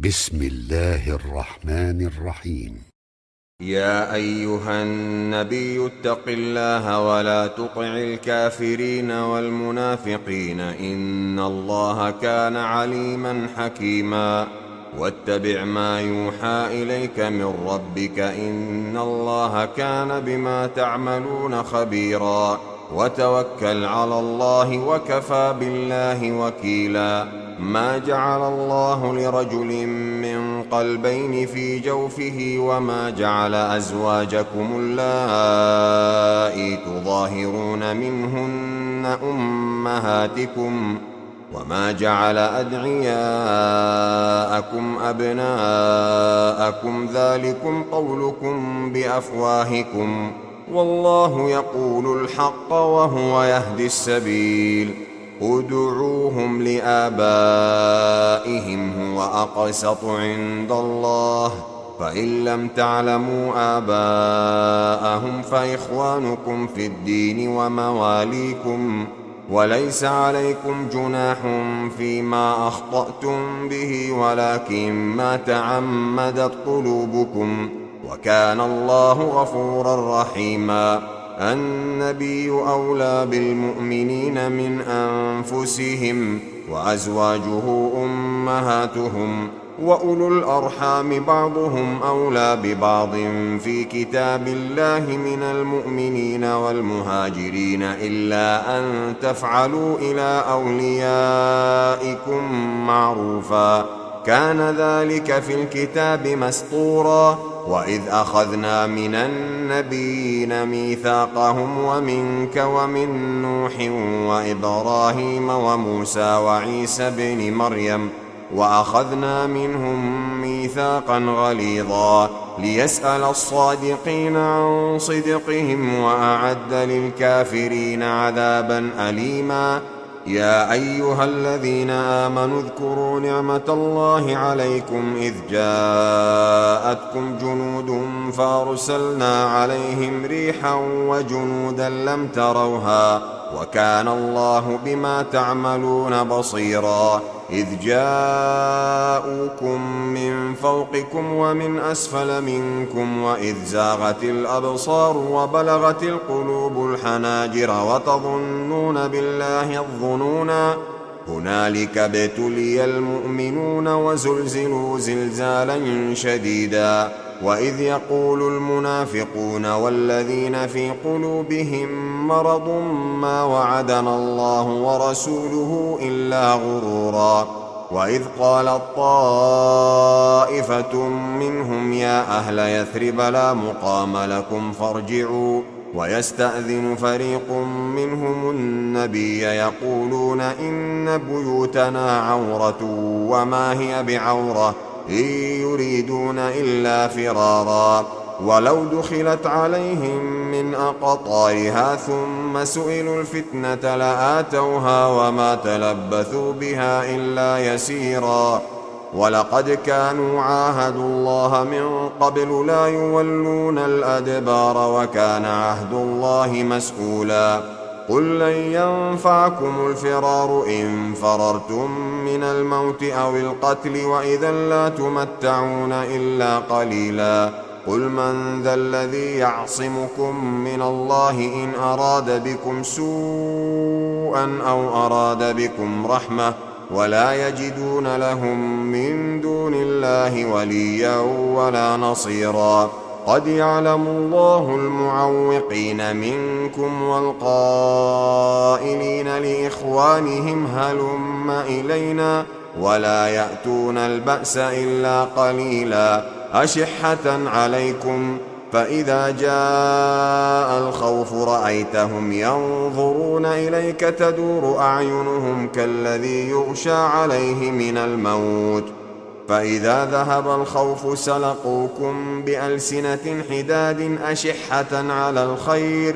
بسم الله الرحمن الرحيم. يا أيها النبي اتق الله ولا تطع الكافرين والمنافقين إن الله كان عليما حكيما. واتبع ما يوحى إليك من ربك إن الله كان بما تعملون خبيرا. وتوكل على الله وكفى بالله وكيلا. ما جعل الله لرجل من قلبين في جوفه وما جعل أزواجكم اللائي تظاهرون منهن أمهاتكم وما جعل أدعياءكم أبناءكم ذلكم قولكم بأفواهكم والله يقول الحق وهو يهدي السبيل. ادعوهم لآبائهم هو أقسط عند الله فإن لم تعلموا آباءهم فإخوانكم في الدين ومواليكم وليس عليكم جناح فيما أخطأتم به ولكن ما تعمدت قلوبكم وكان الله غفورا رحيما. النبي أولى بالمؤمنين من أنفسهم وأزواجه أمهاتهم وأولو الأرحام بعضهم أولى ببعض في كتاب الله من المؤمنين والمهاجرين إلا أن تفعلوا إلى أوليائكم معروفا كان ذلك في الكتاب مسطورا. وإذ أخذنا من النبيين ميثاقهم ومنك ومن نوح وإبراهيم وموسى وعيسى بن مريم وأخذنا منهم ميثاقا غليظا ليسأل الصادقين عن صدقهم وأعد للكافرين عذابا أليما. يا أيها الذين آمنوا اذكروا نعمة الله عليكم إذ جاءتكم جنود فأرسلنا عليهم ريحا وجنودا لم تروها وكان الله بما تعملون بصيرا. إذ جاءوكم من فوقكم ومن أسفل منكم وإذ زاغت الأبصار وبلغت القلوب الحناجر وتظنون بالله الظنونا. هنالك ابتلي المؤمنون وزلزلوا زلزالا شديدا. وإذ يقول المنافقون والذين في قلوبهم مرض ما وعدنا الله ورسوله إلا غرورا. وإذ قالت طائفة منهم يا أهل يثرب لا مقام لكم فارجعوا ويستأذن فريق منهم النبي يقولون إن بيوتنا عورة وما هي بعورة إن يريدون إلا فرارا. ولو دخلت عليهم من أقطارها ثم سئلوا الفتنة لآتوها وما تلبثوا بها إلا يسيرا. ولقد كانوا عاهدوا الله من قبل لا يولون الأدبار وكان عهد الله مسؤولا. قل لن ينفعكم الفرار إن فررتم من الموت أو القتل وإذا لا تمتعون إلا قليلا. قل من ذا الذي يعصمكم من الله إن أراد بكم سوءا أو أراد بكم رحمة ولا يجدون لهم من دون الله وليا ولا نصيرا. قد يعلم الله المعوقين منكم والقائلين لإخوانهم هلم إلينا ولا يأتون البأس إلا قليلا أشحة عليكم. فإذا جاء الخوف رأيتهم ينظرون إليك تدور أعينهم كالذي يغشى عليه من الموت فإذا ذهب الخوف سلقوكم بألسنة حداد أشحة على الخير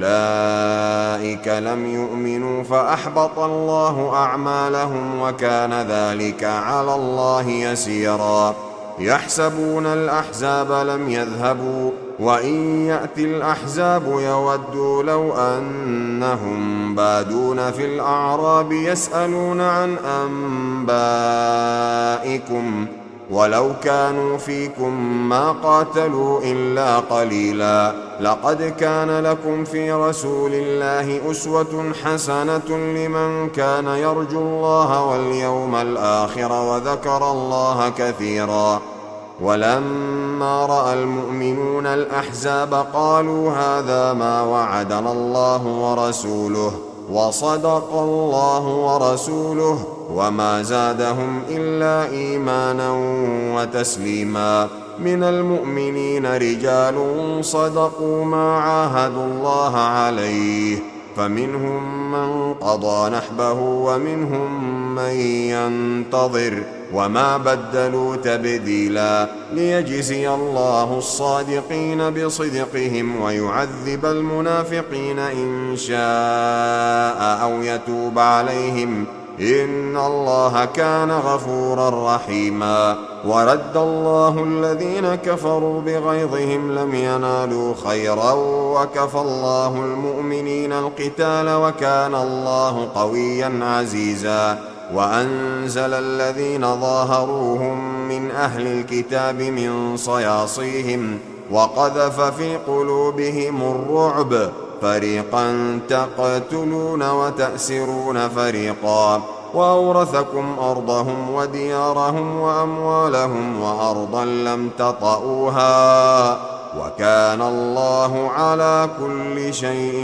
أولئك لم يؤمنوا فأحبط الله أعمالهم وكان ذلك على الله يسيرا. يحسبون الأحزاب لم يذهبوا وإن يأتي الأحزاب يودوا لو أنهم بادون في الأعراب يسألون عن أنبائكم ولو كانوا فيكم ما قاتلوا إلا قليلا. لقد كان لكم في رسول الله أسوة حسنة لمن كان يرجو الله واليوم الآخر وذكر الله كثيرا. ولما رأى المؤمنون الأحزاب قالوا هذا ما وعدنا الله ورسوله وصدق الله ورسوله وما زادهم إلا إيمانا وتسليما. من المؤمنين رجال صدقوا ما عاهدوا الله عليه فمنهم من قضى نحبه ومنهم من ينتظر وما بدلوا تبديلا. ليجزي الله الصادقين بصدقهم ويعذب المنافقين إن شاء أو يتوب عليهم إن الله كان غفورا رحيما. ورد الله الذين كفروا بغيظهم لم ينالوا خيرا وكفى الله المؤمنين القتال وكان الله قويا عزيزا. وأنزل الذين ظاهروهم من أهل الكتاب من صياصيهم وقذف في قلوبهم الرعب فريقا تقتلون وتأسرون فريقا. وأورثكم أرضهم وديارهم وأموالهم وأرضا لم تطئوها وكان الله على كل شيء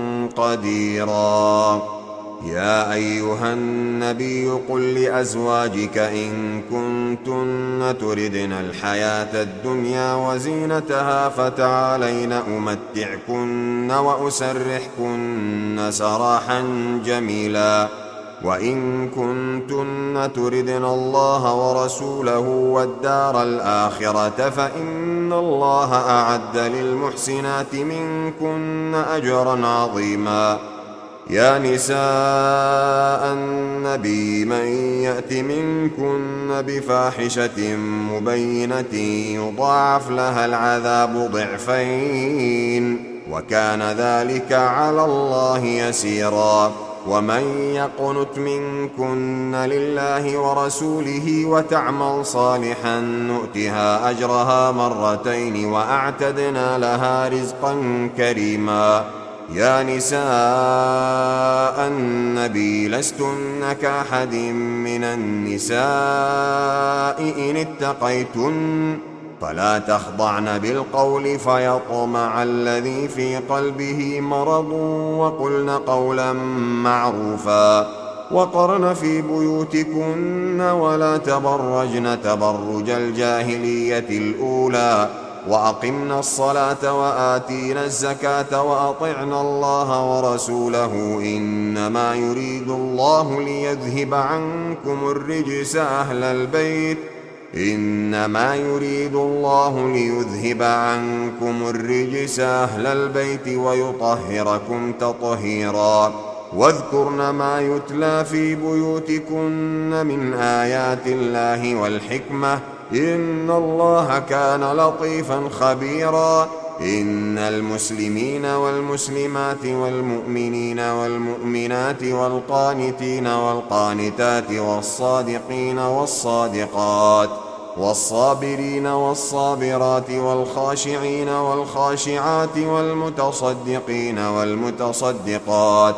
قديرا. يا أيها النبي قل لأزواجك إن كنتن تردن الحياة الدنيا وزينتها فتعالين أمتعكن وأسرحكن سراحا جميلا. وإن كنتن تردن الله ورسوله والدار الآخرة فإن الله أعد للمحسنات منكن أجرا عظيما. يا نساء النبي من يأت منكن بفاحشة مبينة يضاعف لها العذاب ضعفين وكان ذلك على الله يسيرا. ومن يقنت منكن لله ورسوله وتعمل صالحا نؤتها أجرها مرتين وأعتدنا لها رزقا كريما. يا نساء النبي لستن كأحد من النساء إن اتقيتن فلا تخضعن بالقول فيطمع الذي في قلبه مرض وقلن قولا معروفا. وقرن في بيوتكن ولا تبرجن تبرج الجاهلية الأولى وأقمنا الصلاة وآتينا الزكاة وأطعنا الله ورسوله إنما يريد الله ليذهب عنكم الرجس أهل البيت ويطهركم تطهيرا. واذكرن ما يتلى في بيوتكن من آيات الله والحكمة إن الله كان لطيفا خبيرا. إن المسلمين والمسلمات والمؤمنين والمؤمنات والقانتين والقانتات والصادقين والصادقات والصابرين والصابرات والخاشعين والخاشعات والمتصدقين والمتصدقات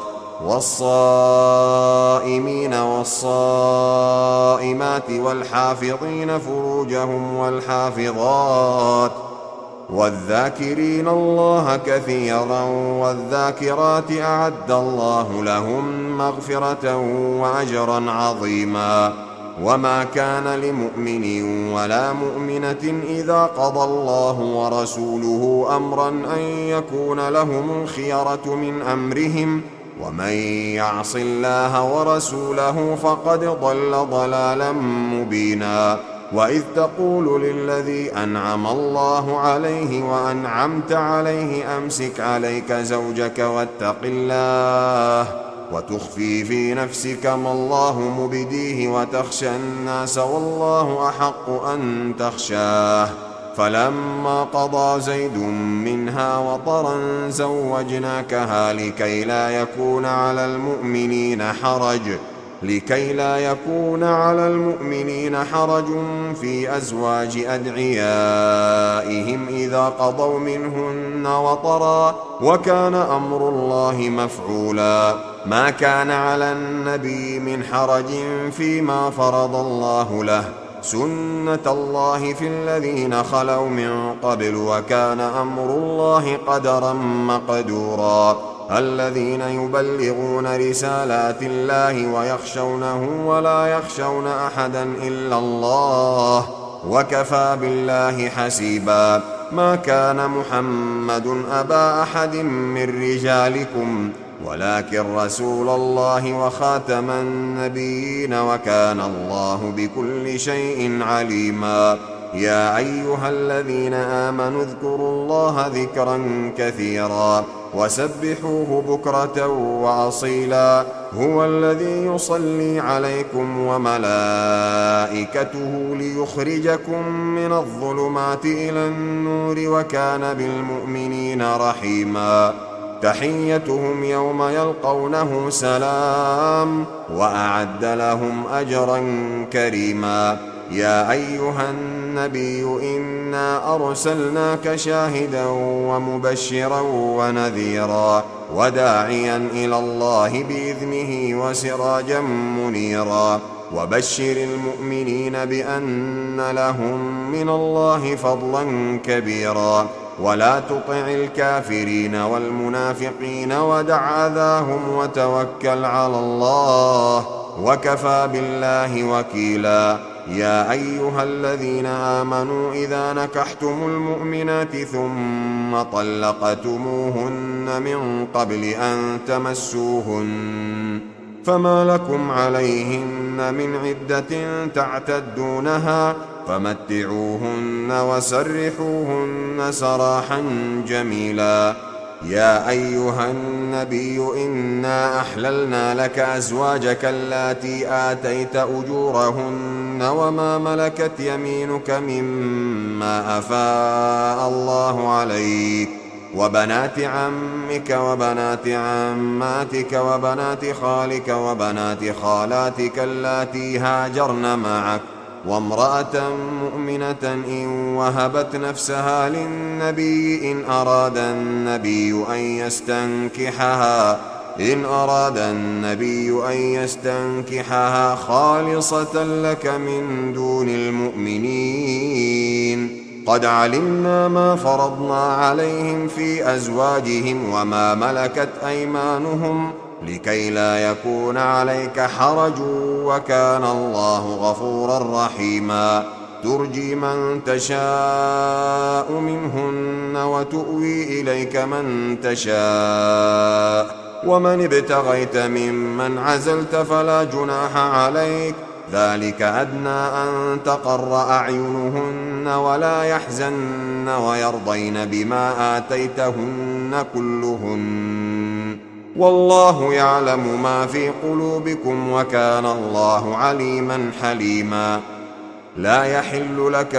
والصائمين والصائمات والحافظين فروجهم والحافظات والذاكرين الله كثيرا والذاكرات أعد الله لهم مغفرة وأجرا عظيما. وما كان لمؤمن ولا مؤمنة إذا قضى الله ورسوله أمرا أن يكون لهم الخيرة من أمرهم ومن يعص الله ورسوله فقد ضل ضلالا مبينا. وإذ تقول للذي أنعم الله عليه وأنعمت عليه أمسك عليك زوجك واتق الله وتخفي في نفسك ما الله مبديه وتخشى الناس والله أحق أن تخشاه. فلما قضى زيد منها وطرا زوجناكها لكي لا يكون على المؤمنين حرج لكي لا يكون على المؤمنين حرج في أزواج أدعيائهم إذا قضوا منهن وطرا، وكان أمر الله مفعولا. ما كان على النبي من حرج فيما فرض الله له، سنة الله في الذين خلوا من قبل، وكان أمر الله قدرا مقدورا. الذين يبلغون رسالات الله ويخشونه ولا يخشون أحدا إلا الله، وكفى بالله حسيبا. ما كان محمد أبا أحد من رجالكم ولكن رسول الله وخاتم النبيين، وكان الله بكل شيء عليما. يا أيها الذين آمنوا اذكروا الله ذكرا كثيرا وسبحوه بكرة وأصيلا. هو الذي يصلي عليكم وملائكته ليخرجكم من الظلمات إلى النور، وكان بالمؤمنين رحيما. تحيتهم يوم يلقونه سلام، وأعد لهم أجرا كريما. يا أيها النبي إنا أرسلناك شاهدا ومبشرا ونذيرا وداعيا إلى الله بإذنه وسراجا منيرا. وبشر المؤمنين بأن لهم من الله فضلا كبيرا. ولا تطع الكافرين والمنافقين ودع أذاهم وتوكل على الله، وكفى بالله وكيلا. يا أيها الذين آمنوا إذا نكحتم المؤمنات ثم طلقتموهن من قبل أن تمسوهن فما لكم عليهن من عدة تعتدونها، فمتعوهن وسرحوهن سراحا جميلا. يا أيها النبي إنا أحللنا لك أزواجك اللاتي آتيت أجورهن وما ملكت يمينك مما أفاء الله عليك، وبنات عمك وبنات عماتك وبنات خالك وبنات خالاتك اللاتي هاجرن معك، وامرأة مؤمنة إن وهبت نفسها للنبي إن أراد النبي أن يستنكحها خالصة لك من دون المؤمنين. قد علمنا ما فرضنا عليهم في أزواجهم وما ملكت أيمانهم لكي لا يكون عليك حرج، وكان الله غفورا رحيما. ترجي من تشاء منهن وتؤوي إليك من تشاء، ومن ابتغيت ممن عزلت فلا جناح عليك. ذلك أدنى أن تقر أعينهن ولا يحزن ويرضين بما آتيتهن كلهن، والله يعلم ما في قلوبكم وكان الله عليما حليما. لا يحل لك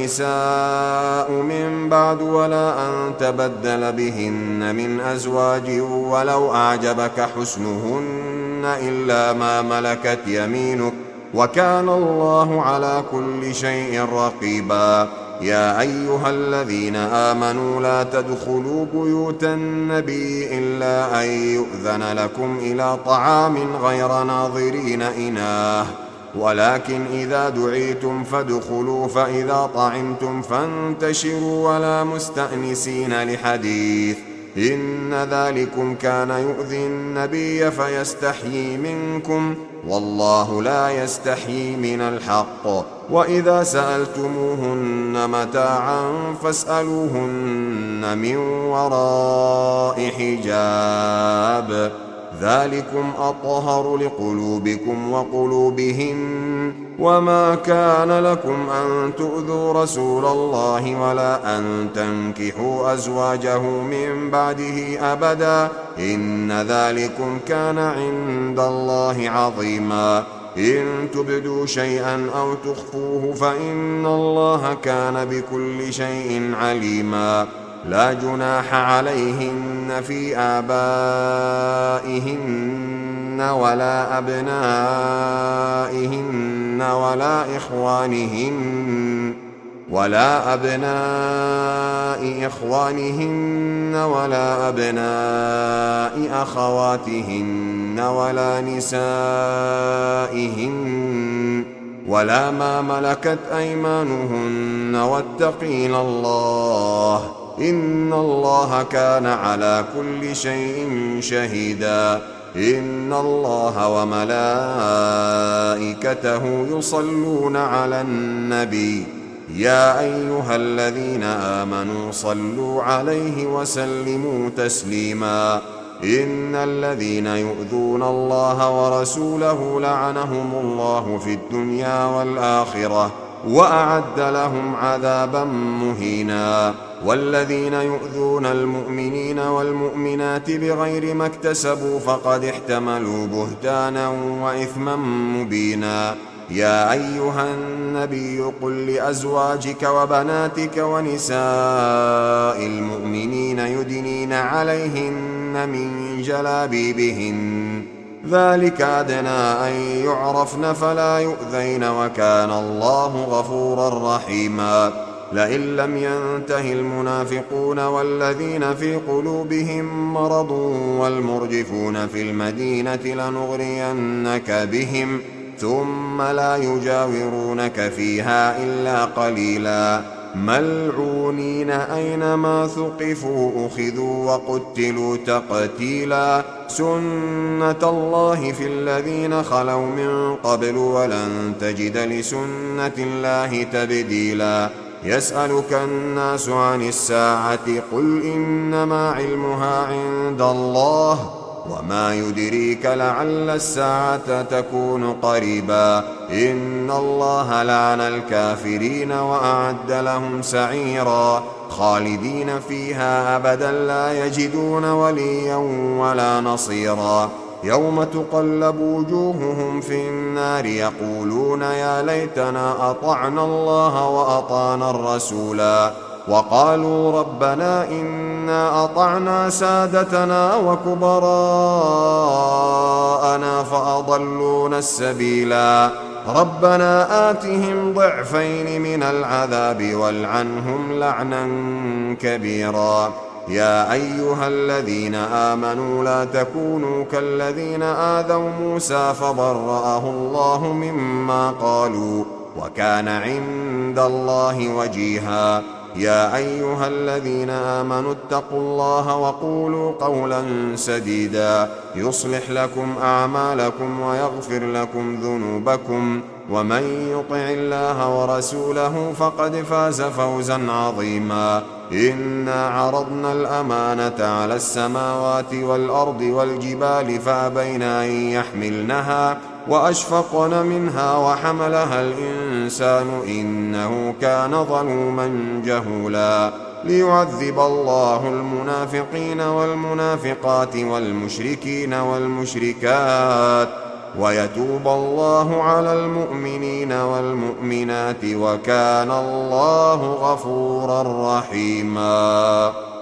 النساء من بعد ولا أن تبدل بهن من أزواج ولو أعجبك حسنهن إلا ما ملكت يمينك، وكان الله على كل شيء رقيبا. يا أيها الذين آمنوا لا تدخلوا بيوت النبي إلا أن يؤذن لكم إلى طعام غير ناظرين إناه، ولكن إذا دعيتم فادخلوا، فإذا طعمتم فانتشروا ولا مستأنسين لحديث، إن ذلكم كان يؤذي النبي فيستحيي منكم، والله لا يستحيي من الحق. وإذا سألتموهن متاعا فاسألوهن من وراء حجاب، ذلكم أطهر لقلوبكم وقلوبهن. وما كان لكم أن تؤذوا رسول الله ولا أن تنكحوا أزواجه من بعده أبدا، إن ذلكم كان عند الله عظيما. إن تبدوا شيئا أو تخفوه فإن الله كان بكل شيء عليما. لا جناح عليهن في آبائهن ولا أبنائهن ولا أبناء إخوانهن ولا أبناء أخواتهن ولا نسائهن ولا ما ملكت أيمانهن واتقين الله إن الله كان على كل شيء شهيدا إن الله وملائكته يصلون على النبي يا أيها الذين آمنوا صلوا عليه وسلموا تسليما إن الذين يؤذون الله ورسوله لعنهم الله في الدنيا والآخرة وأعد لهم عذابا مهينا والذين يؤذون المؤمنين والمؤمنات بغير ما اكتسبوا فقد احتملوا بهتانا وإثما مبينا يا أيها النبي قل لأزواجك وبناتك ونساء المؤمنين يدنين عليهن من جلابيبهن ذلك أدنى أن يعرفن فلا يؤذين وكان الله غفورا رحيما لئن لم ينته المنافقون والذين في قلوبهم مرض والمرجفون في المدينة لنغرينك بهم ثم لا يجاورونك فيها إلا قليلا ملعونين أينما ثقفوا أخذوا وقتلوا تقتيلا سنة الله في الذين خلوا من قبل ولن تجد لسنة الله تبديلا يسألك الناس عن الساعة قل إنما علمها عند الله وما يدريك لعل الساعة تكون قريبا إن الله لعن الكافرين وأعد لهم سعيرا خالدين فيها أبدا لا يجدون وليا ولا نصيرا يوم تقلب وجوههم في النار يقولون يا ليتنا أطعنا الله وأطعنا الرسولا وقالوا ربنا إنا أطعنا سادتنا وكبراءنا فأضلونا السبيلا ربنا آتهم ضعفين من العذاب والعنهم لعنا كبيرا يا أيها الذين آمنوا لا تكونوا كالذين آذوا موسى فبرأه الله مما قالوا وكان عند الله وجيها يا أيها الذين آمنوا اتقوا الله وقولوا قولا سديدا يصلح لكم أعمالكم ويغفر لكم ذنوبكم ومن يطع الله ورسوله فقد فاز فوزا عظيما إنا عرضنا الأمانة على السماوات والأرض والجبال فأبين أن يحملنها وأشفقن منها وحملها الإنسان إنه كان ظلوما جهولا ليعذب الله المنافقين والمنافقات والمشركين والمشركات ويتوب الله على المؤمنين والمؤمنات وكان الله غفورا رحيما